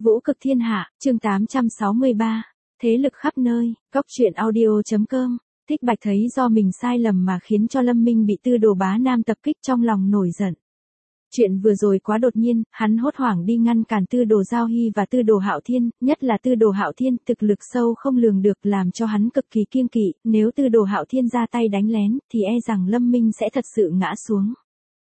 Vũ cực thiên hạ, chương 863. Thế lực khắp nơi, Cóc truyện audio.com. Thích Bạch thấy do mình sai lầm mà khiến cho Lâm Minh bị Tư Đồ Bá Nam tập kích, trong lòng nổi giận. Chuyện vừa rồi quá đột nhiên, hắn hốt hoảng đi ngăn cản Tư Đồ Giao Hy và Tư Đồ Hạo Thiên, nhất là Tư Đồ Hạo Thiên thực lực sâu không lường được, làm cho hắn cực kỳ kiêng kỵ, nếu Tư Đồ Hạo Thiên ra tay đánh lén thì e rằng Lâm Minh sẽ thật sự ngã xuống.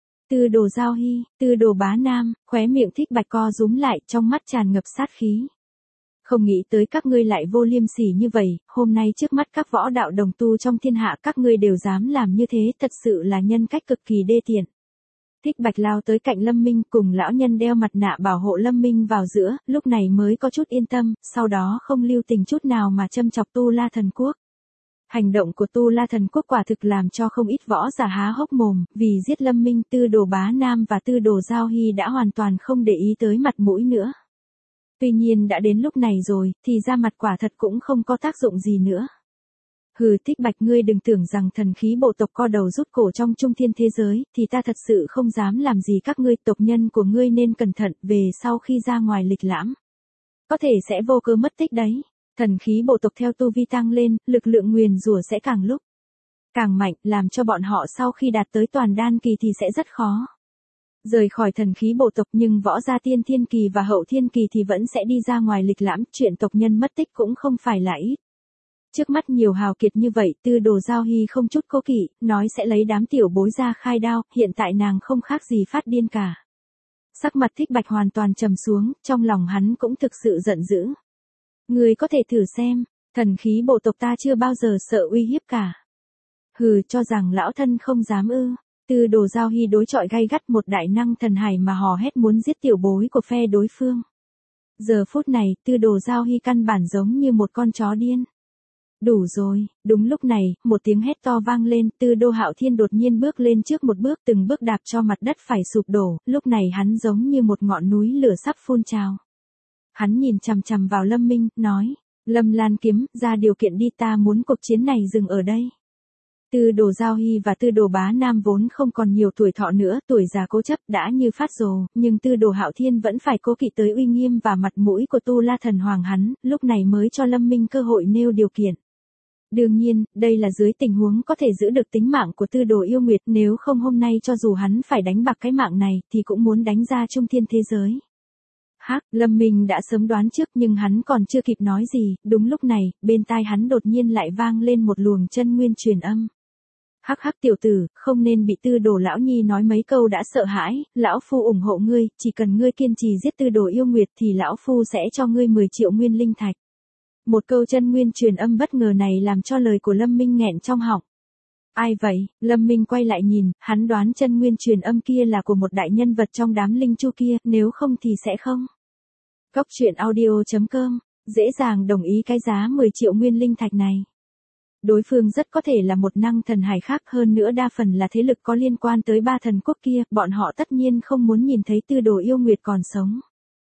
Tư Đồ Giao Hy, Tư Đồ Bá Nam, khóe miệng Thích Bạch co rúm lại, trong mắt tràn ngập sát khí. Không nghĩ tới các ngươi lại vô liêm sỉ như vậy, hôm nay trước mắt các võ đạo đồng tu trong thiên hạ các ngươi đều dám làm như thế, thật sự là nhân cách cực kỳ đê tiện. Thích Bạch lao tới cạnh Lâm Minh, cùng lão nhân đeo mặt nạ bảo hộ Lâm Minh vào giữa, lúc này mới có chút yên tâm, sau đó không lưu tình chút nào mà châm chọc Tu La Thần Quốc. Hành động của Tu La Thần Quốc quả thực làm cho không ít võ giả há hốc mồm, vì giết Lâm Minh, Tư Đồ Bá Nam và Tư Đồ Giao Hy đã hoàn toàn không để ý tới mặt mũi nữa. Tuy nhiên đã đến lúc này rồi, thì ra mặt quả thật cũng không có tác dụng gì nữa. Hừ, Thích Bạch, ngươi đừng tưởng rằng thần khí bộ tộc co đầu rút cổ trong trung thiên thế giới, thì ta thật sự không dám làm gì các ngươi, tộc nhân của ngươi nên cẩn thận, về sau khi ra ngoài lịch lãm. Có thể sẽ vô cớ mất tích đấy. Thần khí bộ tộc theo tu vi tăng lên, lực lượng nguyền rủa sẽ càng lúc càng mạnh, làm cho bọn họ sau khi đạt tới toàn đan kỳ thì sẽ rất khó rời khỏi thần khí bộ tộc, nhưng võ gia tiên thiên kỳ và hậu thiên kỳ thì vẫn sẽ đi ra ngoài lịch lãm, chuyện tộc nhân mất tích cũng không phải là ít. Trước mắt nhiều hào kiệt như vậy, Tư Đồ Giao Hy không chút cố kỵ, nói sẽ lấy đám tiểu bối ra khai đao, hiện tại nàng không khác gì phát điên cả. Sắc mặt Thích Bạch hoàn toàn trầm xuống, trong lòng hắn cũng thực sự giận dữ. Người có thể thử xem, thần khí bộ tộc ta chưa bao giờ sợ uy hiếp cả. Hừ, cho rằng lão thân không dám ư? Tư Đồ Giao Hy đối chọi gay gắt một đại năng thần hải mà hò hét muốn giết tiểu bối của phe đối phương. Giờ phút này, Tư Đồ Giao Hy căn bản giống như một con chó điên. Đủ rồi, đúng lúc này, một tiếng hét to vang lên, Tư Đồ Hạo Thiên đột nhiên bước lên trước một bước, từng bước đạp cho mặt đất phải sụp đổ, lúc này hắn giống như một ngọn núi lửa sắp phun trào. Hắn nhìn chằm chằm vào Lâm Minh, nói, Lâm Lan Kiếm, ra điều kiện đi, ta muốn cuộc chiến này dừng ở đây. Tư Đồ Giao Hy và Tư Đồ Bá Nam vốn không còn nhiều tuổi thọ nữa, tuổi già cố chấp đã như phát rồ, nhưng Tư Đồ Hạo Thiên vẫn phải cố kỵ tới uy nghiêm và mặt mũi của Tu La Thần Hoàng hắn, lúc này mới cho Lâm Minh cơ hội nêu điều kiện. Đương nhiên, đây là dưới tình huống có thể giữ được tính mạng của Tư Đồ Yêu Nguyệt, nếu không hôm nay cho dù hắn phải đánh bạc cái mạng này, thì cũng muốn đánh ra trung thiên thế giới. Hắc, Lâm Minh đã sớm đoán trước, nhưng hắn còn chưa kịp nói gì, đúng lúc này, bên tai hắn đột nhiên lại vang lên một luồng chân nguyên truyền âm. Hắc hắc tiểu tử, không nên bị Tư Đồ lão nhi nói mấy câu đã sợ hãi, lão phu ủng hộ ngươi, chỉ cần ngươi kiên trì giết Tư Đồ Yêu Nguyệt thì lão phu sẽ cho ngươi 10 triệu nguyên linh thạch. Một câu chân nguyên truyền âm bất ngờ này làm cho lời của Lâm Minh nghẹn trong họng. Ai vậy? Lâm Minh quay lại nhìn, hắn đoán chân nguyên truyền âm kia là của một đại nhân vật trong đám linh chu kia, nếu không thì sẽ không. Cóc truyện audio.com, dễ dàng đồng ý cái giá 10 triệu nguyên linh thạch này. Đối phương rất có thể là một năng thần hải khác, hơn nữa đa phần là thế lực có liên quan tới ba thần quốc kia, bọn họ tất nhiên không muốn nhìn thấy Tư Đồ Yêu Nguyệt còn sống.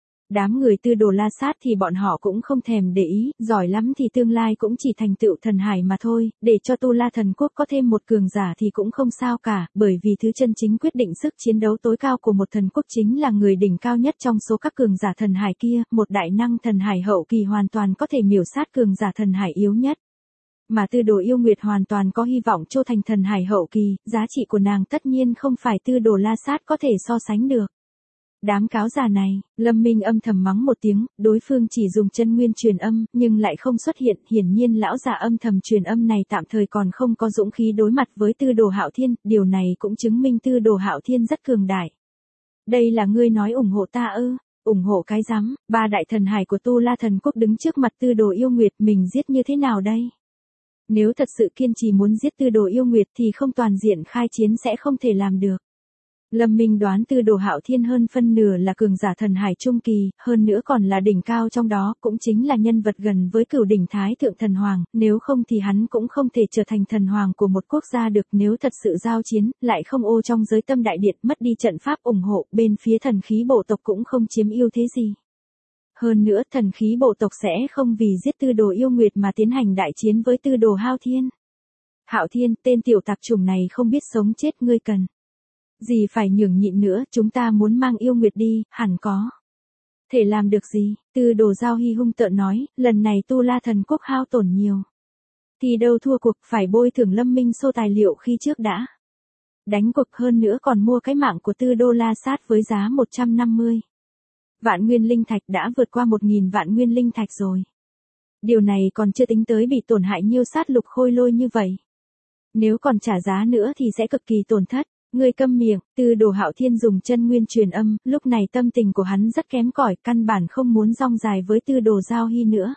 Đám người Tư Đồ La Sát thì bọn họ cũng không thèm để ý, giỏi lắm thì tương lai cũng chỉ thành tựu thần hải mà thôi, để cho Tu La Thần Quốc có thêm một cường giả thì cũng không sao cả, bởi vì thứ chân chính quyết định sức chiến đấu tối cao của một thần quốc chính là người đỉnh cao nhất trong số các cường giả thần hải kia, một đại năng thần hải hậu kỳ hoàn toàn có thể miểu sát cường giả thần hải yếu nhất. Mà Tư Đồ Yêu Nguyệt hoàn toàn có hy vọng trô thành thần hải hậu kỳ, giá trị của nàng tất nhiên không phải Tư Đồ La Sát có thể so sánh được. Đám cáo già này, Lâm Minh âm thầm mắng một tiếng, đối phương chỉ dùng chân nguyên truyền âm, nhưng lại không xuất hiện, hiển nhiên lão già âm thầm truyền âm này tạm thời còn không có dũng khí đối mặt với Tư Đồ Hạo Thiên, điều này cũng chứng minh Tư Đồ Hạo Thiên rất cường đại. Đây là ngươi nói ủng hộ ta ư? Ủng hộ cái rắm, ba đại thần hải của Tu La Thần Quốc đứng trước mặt Tư Đồ Yêu Nguyệt, mình giết như thế nào đây? Nếu thật sự kiên trì muốn giết Tư Đồ Yêu Nguyệt thì không toàn diện khai chiến sẽ không thể làm được. Lâm Minh đoán Tư Đồ Hạo Thiên hơn phân nửa là cường giả thần hải trung kỳ, hơn nữa còn là đỉnh cao trong đó, cũng chính là nhân vật gần với cửu đỉnh Thái Thượng Thần Hoàng, nếu không thì hắn cũng không thể trở thành thần hoàng của một quốc gia được, nếu thật sự giao chiến, lại không ô trong giới tâm đại điện, mất đi trận pháp ủng hộ, bên phía thần khí bộ tộc cũng không chiếm ưu thế gì. Hơn nữa thần khí bộ tộc sẽ không vì giết Tư Đồ Yêu Nguyệt mà tiến hành đại chiến với Tư Đồ Hạo Thiên. Hạo Thiên, tên tiểu tạp chủng này không biết sống chết, ngươi cần gì phải nhường nhịn nữa, chúng ta muốn mang Yêu Nguyệt đi, hẳn có Thể làm được gì? Tư Đồ Giao Hy hung tợn nói, lần này Tu La Thần Quốc hao tổn nhiều. Thì đâu thua cuộc, phải bồi thường Lâm Minh xô tài liệu khi trước đã. Đánh cuộc hơn nữa còn mua cái mạng của Tư Đô La Sát với giá 150 vạn nguyên linh thạch, đã vượt qua 1.000 vạn nguyên linh thạch rồi. Điều này còn chưa tính tới bị tổn hại nhiêu sát lục khôi lôi như vậy. Nếu còn trả giá nữa thì sẽ cực kỳ tổn thất. Ngươi câm miệng. Tư Đồ Hạo Thiên dùng chân nguyên truyền âm, lúc này tâm tình của hắn rất kém cỏi, căn bản không muốn rong dài với Tư Đồ Giao Hy nữa.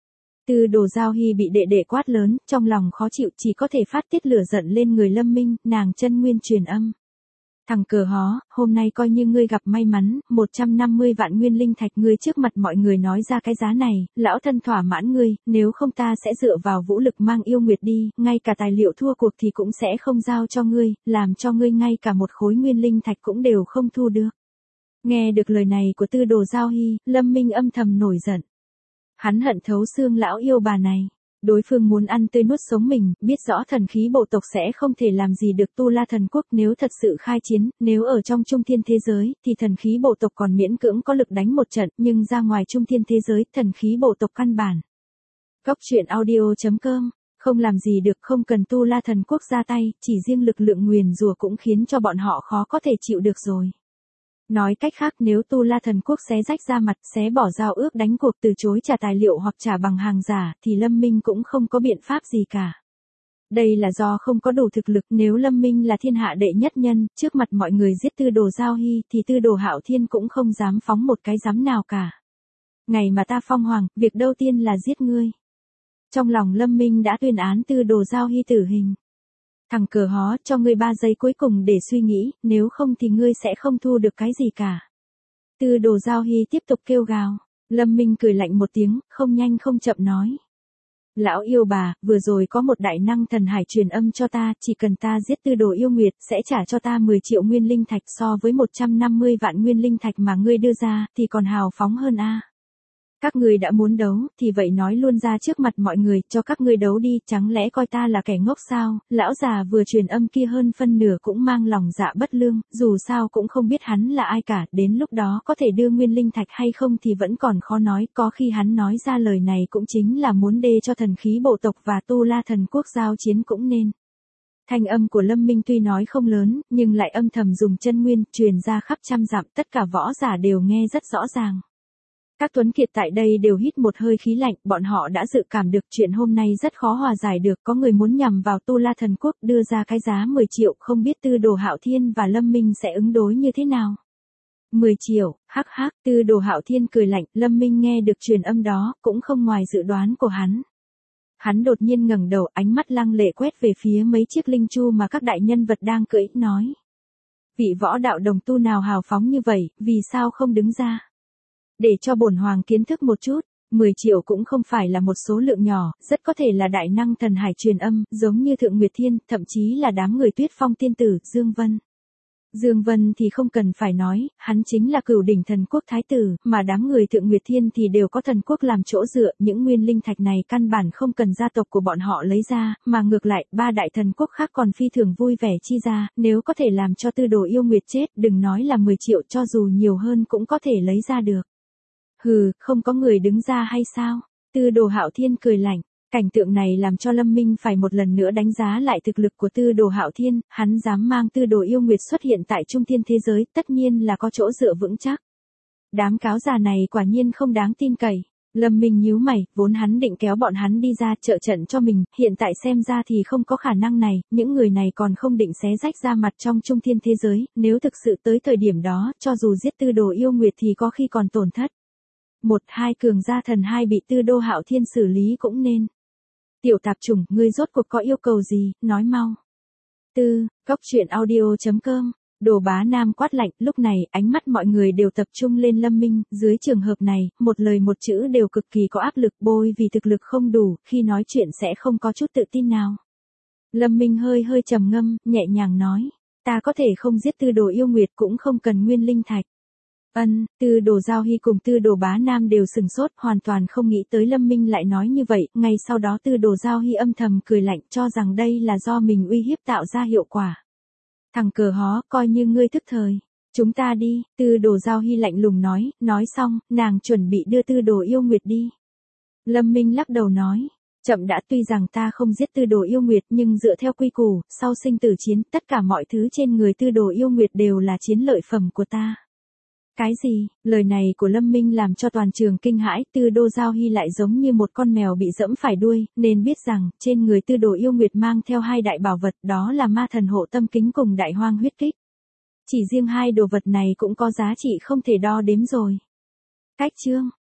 Tư Đồ Giao Hy bị đệ đệ quát lớn, trong lòng khó chịu, chỉ có thể phát tiết lửa giận lên người Lâm Minh, nàng chân nguyên truyền âm. Thằng cờ hó, hôm nay coi như ngươi gặp may mắn, 150 vạn nguyên linh thạch, ngươi trước mặt mọi người nói ra cái giá này, lão thân thỏa mãn ngươi, nếu không ta sẽ dựa vào vũ lực mang yêu nguyệt đi, ngay cả tài liệu thua cuộc thì cũng sẽ không giao cho ngươi, làm cho ngươi ngay cả một khối nguyên linh thạch cũng đều không thu được. Nghe được lời này của Tư Đồ Giao Hy, Lâm Minh âm thầm nổi giận. Hắn hận thấu xương lão yêu bà này. Đối phương muốn ăn tươi nuốt sống mình, biết rõ thần khí bộ tộc sẽ không thể làm gì được Tu La Thần Quốc nếu thật sự khai chiến, nếu ở trong trung thiên thế giới, thì thần khí bộ tộc còn miễn cưỡng có lực đánh một trận, nhưng ra ngoài trung thiên thế giới, thần khí bộ tộc căn bản. Góc truyện audio.com, không làm gì được, không cần Tu La Thần Quốc ra tay, chỉ riêng lực lượng nguyền rủa cũng khiến cho bọn họ khó có thể chịu được rồi. Nói cách khác, nếu Tu La Thần Quốc xé rách ra mặt, xé bỏ giao ước đánh cuộc, từ chối trả tài liệu hoặc trả bằng hàng giả, thì Lâm Minh cũng không có biện pháp gì cả. Đây là do không có đủ thực lực, nếu Lâm Minh là thiên hạ đệ nhất nhân, trước mặt mọi người giết Tư Đồ Giao Hy, thì Tư Đồ Hạo Thiên cũng không dám phóng một cái dám nào cả. Ngày mà ta phong hoàng, việc đầu tiên là giết ngươi. Trong lòng Lâm Minh đã tuyên án Tư Đồ Giao Hy tử hình. Thằng cờ hó, cho ngươi 3 giây cuối cùng để suy nghĩ, nếu không thì ngươi sẽ không thu được cái gì cả. Tư Đồ Giao Hy tiếp tục kêu gào. Lâm Minh cười lạnh một tiếng, không nhanh không chậm nói. Lão yêu bà, vừa rồi có một đại năng thần hải truyền âm cho ta, chỉ cần ta giết Tư Đồ yêu nguyệt, sẽ trả cho ta 10 triệu nguyên linh thạch, so với 150 vạn nguyên linh thạch mà ngươi đưa ra, thì còn hào phóng hơn a. Các ngươi đã muốn đấu, thì vậy nói luôn ra trước mặt mọi người, cho các ngươi đấu đi, chẳng lẽ coi ta là kẻ ngốc sao? Lão già vừa truyền âm kia hơn phân nửa cũng mang lòng dạ bất lương, dù sao cũng không biết hắn là ai cả, đến lúc đó có thể đưa nguyên linh thạch hay không thì vẫn còn khó nói, có khi hắn nói ra lời này cũng chính là muốn đê cho thần khí bộ tộc và Tu La Thần Quốc giao chiến cũng nên. Thanh âm của Lâm Minh tuy nói không lớn, nhưng lại âm thầm dùng chân nguyên, truyền ra khắp trăm dặm, tất cả võ giả đều nghe rất rõ ràng. Các tuấn kiệt tại đây đều hít một hơi khí lạnh, bọn họ đã dự cảm được chuyện hôm nay rất khó hòa giải được, có người muốn nhằm vào Tu La Thần Quốc, đưa ra cái giá 10 triệu, không biết Tư Đồ Hạo Thiên và Lâm Minh sẽ ứng đối như thế nào. 10 triệu, hắc hắc, Tư Đồ Hạo Thiên cười lạnh, Lâm Minh nghe được truyền âm đó, cũng không ngoài dự đoán của hắn. Hắn đột nhiên ngẩng đầu, ánh mắt lăng lệ quét về phía mấy chiếc linh chu mà các đại nhân vật đang cưỡi, nói. Vị võ đạo đồng tu nào hào phóng như vậy, vì sao không đứng ra? Để cho bổn hoàng kiến thức một chút, 10 triệu cũng không phải là một số lượng nhỏ, rất có thể là đại năng thần hải truyền âm, giống như Thượng Nguyệt Thiên, thậm chí là đám người Tuyết Phong tiên tử, Dương Vân. Dương Vân thì không cần phải nói, hắn chính là cửu đỉnh thần quốc thái tử, mà đám người Thượng Nguyệt Thiên thì đều có thần quốc làm chỗ dựa, những nguyên linh thạch này căn bản không cần gia tộc của bọn họ lấy ra, mà ngược lại, 3 đại thần quốc khác còn phi thường vui vẻ chi ra, nếu có thể làm cho Tư Đồ yêu nguyệt chết, đừng nói là 10 triệu, cho dù nhiều hơn cũng có thể lấy ra được. Hừ, không có người đứng ra hay sao? Tư Đồ Hạo Thiên cười lạnh. Cảnh tượng này làm cho Lâm Minh phải một lần nữa đánh giá lại thực lực của Tư Đồ Hạo Thiên, hắn dám mang Tư Đồ yêu nguyệt xuất hiện tại trung thiên thế giới, tất nhiên là có chỗ dựa vững chắc. Đám cáo già này quả nhiên không đáng tin cậy. Lâm Minh nhíu mày, vốn hắn định kéo bọn hắn đi ra trợ trận cho mình, hiện tại xem ra thì không có khả năng này, những người này còn không định xé rách ra mặt trong trung thiên thế giới, nếu thực sự tới thời điểm đó, cho dù giết Tư Đồ yêu nguyệt thì có khi còn tổn thất. 1-2 cường gia thần 2 bị Tư Đồ Hạo Thiên xử lý cũng nên. Tiểu tạp chủng, ngươi rốt cuộc có yêu cầu gì, nói mau. Góc truyện audio.com, Đồ Bá Nam quát lạnh, lúc này, ánh mắt mọi người đều tập trung lên Lâm Minh, dưới trường hợp này, một lời một chữ đều cực kỳ có áp lực, bôi vì thực lực không đủ, khi nói chuyện sẽ không có chút tự tin nào. Lâm Minh hơi trầm ngâm, nhẹ nhàng nói, ta có thể không giết Tư Đồ yêu nguyệt cũng không cần nguyên linh thạch. Tư Đồ Giao Hy cùng Tư Đồ Bá Nam đều sừng sốt, hoàn toàn không nghĩ tới Lâm Minh lại nói như vậy, ngay sau đó Tư Đồ Giao Hy âm thầm cười lạnh, cho rằng đây là do mình uy hiếp tạo ra hiệu quả. Thằng cờ hó, coi như ngươi thức thời. Chúng ta đi, Tư Đồ Giao Hy lạnh lùng nói xong, nàng chuẩn bị đưa Tư Đồ Yêu Nguyệt đi. Lâm Minh lắc đầu nói, chậm đã, tuy rằng ta không giết Tư Đồ Yêu Nguyệt nhưng dựa theo quy củ, sau sinh tử chiến, tất cả mọi thứ trên người Tư Đồ Yêu Nguyệt đều là chiến lợi phẩm của ta. Cái gì? Lời này của Lâm Minh làm cho toàn trường kinh hãi, Tư Đồ Giao Hy lại giống như một con mèo bị dẫm phải đuôi, nên biết rằng, trên người Tư Đồ Yêu Nguyệt mang theo hai đại bảo vật, đó là ma thần hộ tâm kính cùng đại hoang huyết kích. Chỉ riêng hai đồ vật này cũng có giá trị không thể đo đếm rồi. Cách chương